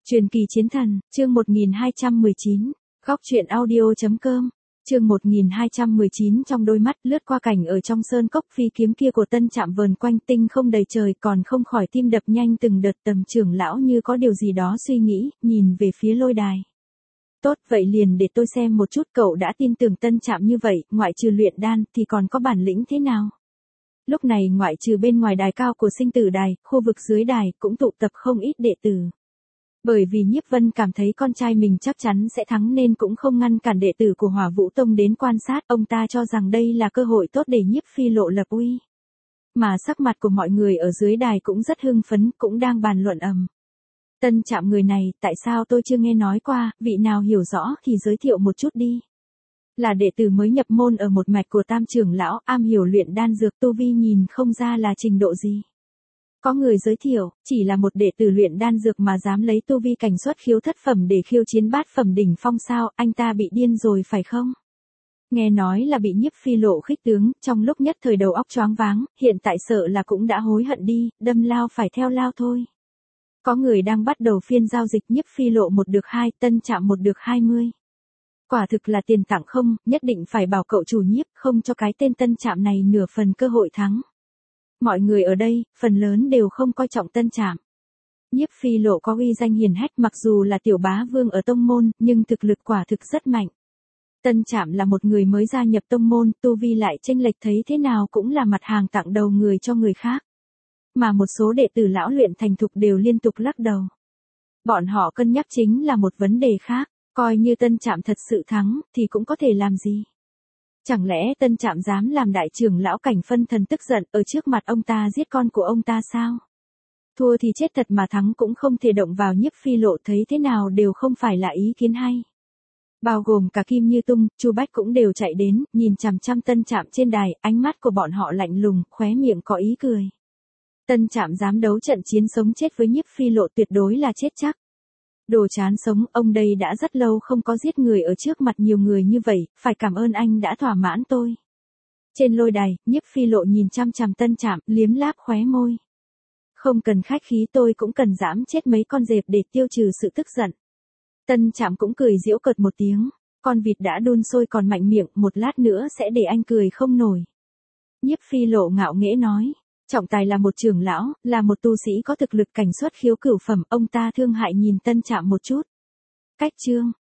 Truyền kỳ chiến thần, chương 1219, góc truyện audio.com, chương 1219 trong đôi mắt lướt qua cảnh ở trong sơn cốc phi kiếm kia của Tân Trạm vờn quanh tinh không đầy trời còn không khỏi tim đập nhanh từng đợt. Tầm trưởng lão như có điều gì đó suy nghĩ, nhìn về phía lôi đài. Tốt, vậy liền để tôi xem một chút cậu đã tin tưởng Tân Trạm như vậy, ngoại trừ luyện đan thì còn có bản lĩnh thế nào? Lúc này ngoại trừ bên ngoài đài cao của sinh tử đài, khu vực dưới đài cũng tụ tập không ít đệ tử. Bởi vì Nhiếp Vân cảm thấy con trai mình chắc chắn sẽ thắng nên cũng không ngăn cản đệ tử của Hỏa Vũ Tông đến quan sát, ông ta cho rằng đây là cơ hội tốt để Nhiếp Phi lộ lập uy. Mà sắc mặt của mọi người ở dưới đài cũng rất hưng phấn, cũng đang bàn luận ầm. Tân Trạm người này, tại sao tôi chưa nghe nói qua, vị nào hiểu rõ thì giới thiệu một chút đi. Là đệ tử mới nhập môn ở một mạch của Tam trưởng lão, am hiểu luyện đan dược, tu vi nhìn không ra là trình độ gì. Có người giới thiệu, chỉ là một đệ tử luyện đan dược mà dám lấy tu vi cảnh xuất khiếu thất phẩm để khiêu chiến bát phẩm đỉnh phong sao, anh ta bị điên rồi phải không? Nghe nói là bị Nhiếp Phi lộ khích tướng, trong lúc nhất thời đầu óc choáng váng, hiện tại sợ là cũng đã hối hận đi, đâm lao phải theo lao thôi. Có người đang bắt đầu phiên giao dịch, Nhiếp Phi lộ 1 được 2, Tân Trạm 1 được 20. Quả thực là tiền tặng không, nhất định phải bảo cậu chủ Nhiếp không cho cái tên Tân Trạm này nửa phần cơ hội thắng. Mọi người ở đây, phần lớn đều không coi trọng Tân Trạm. Nhiếp Phi lộ có uy danh hiển hách, mặc dù là tiểu bá vương ở tông môn, nhưng thực lực quả thực rất mạnh. Tân Trạm là một người mới gia nhập tông môn, tu vi lại chênh lệch, thấy thế nào cũng là mặt hàng tặng đầu người cho người khác. Mà một số đệ tử lão luyện thành thục đều liên tục lắc đầu. Bọn họ cân nhắc chính là một vấn đề khác, coi như Tân Trạm thật sự thắng, thì cũng có thể làm gì? Chẳng lẽ Tân Trạm dám làm đại trưởng lão Cảnh Phân Thần tức giận ở trước mặt ông ta giết con của ông ta sao? Thua thì chết thật mà thắng cũng không thể động vào. Nhiếp Phi lộ thấy thế nào đều không phải là ý kiến hay. Bao gồm cả Kim Như Tung, Chu Bách cũng đều chạy đến, nhìn chằm chằm Tân Trạm trên đài, ánh mắt của bọn họ lạnh lùng, khóe miệng có ý cười. Tân Trạm dám đấu trận chiến sống chết với Nhiếp Phi lộ tuyệt đối là chết chắc. Đồ chán sống, ông đây đã rất lâu không có giết người ở trước mặt nhiều người như vậy, phải cảm ơn anh đã thỏa mãn tôi. Trên lôi đài, Nhiếp Phi lộ nhìn chằm chằm Tân Trạm, liếm láp khóe môi. Không cần khách khí, tôi cũng cần dãm chết mấy con dẹp để tiêu trừ sự tức giận. Tân Trạm cũng cười giễu cợt một tiếng, con vịt đã đun sôi còn mạnh miệng, một lát nữa sẽ để anh cười không nổi. Nhiếp Phi lộ ngạo nghễ nói. Trọng tài là một trưởng lão, là một tu sĩ có thực lực cảnh xuất khiếu cửu phẩm, ông ta thương hại nhìn Tân Trạm một chút. Cách chương,